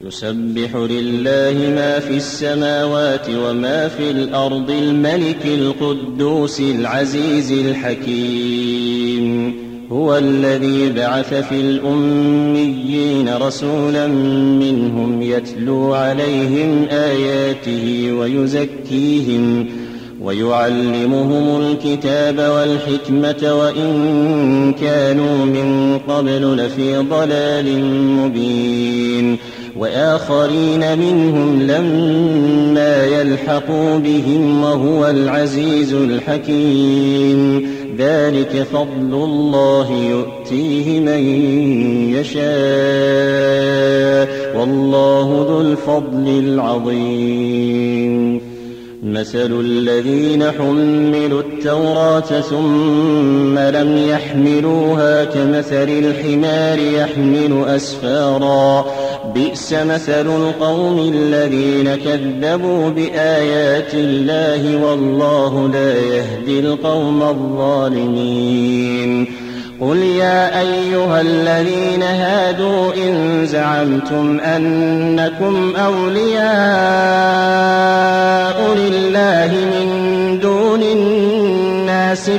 يسبح لله ما في السماوات وما في الأرض الملك القدوس العزيز الحكيم. هو الذي بعث في الأميين رسولا منهم يتلو عليهم آياته ويزكيهم ويعلمهم الكتاب والحكمة وإن كانوا من قبل لفي ضلال مبين. وآخرين منهم لما يلحقوا بهم وهو العزيز الحكيم. ذلك فضل الله يؤتيه من يشاء والله ذو الفضل العظيم. مثل الذين حملوا التوراة ثم لم يحملوها كمثل الحمار يحمل أسفارا بئس مثل القوم الذين كذبوا بآيات الله والله لا يهدي القوم الظالمين. قل يا أيها الذين هادوا إن زعمتم أنكم أولياء لله من دون الناس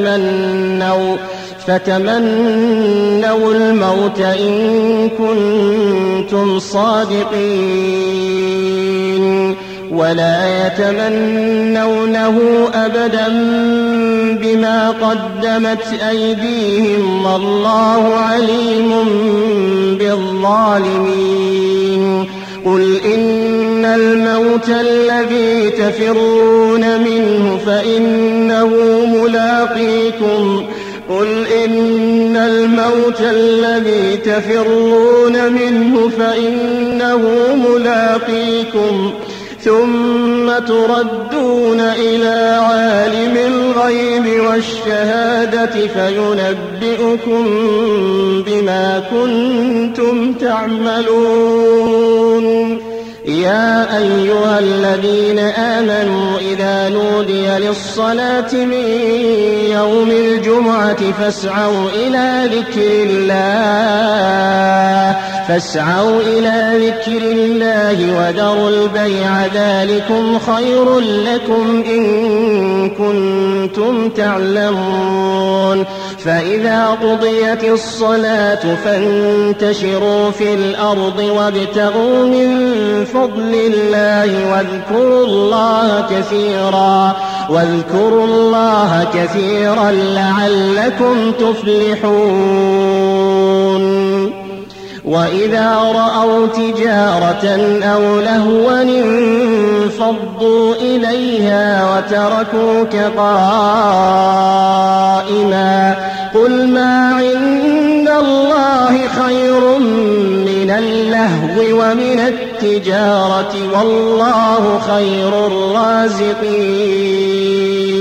فتمنوا الموت إن كنتم صادقين ولا يتمنونه أبدا بما قدمت أيديهم والله عليم بالظالمين. قل إن الموت الذي تفرون منه فإنه ملاقيكم ثم تردون إلى عالم الغيب والشهادة فينبئكم بما كنتم تعملون. يا أيها الذين آمنوا إذا نودي للصلاة من يوم الجمعة فاسعوا إلى ذكر الله وذروا البيع ذلكم خير لكم إن كنتم تعلمون. فإذا قضيت الصلاة فانتشروا في الأرض وابتغوا من فضل الله واذكروا الله كثيرا لعلكم تفلحون. وإذا رأوا تجارة أو لهوا انفضوا إليها وتركوك قائما قل ما عند الله خير من اللهو ومن التجارة والله خير الرازقين.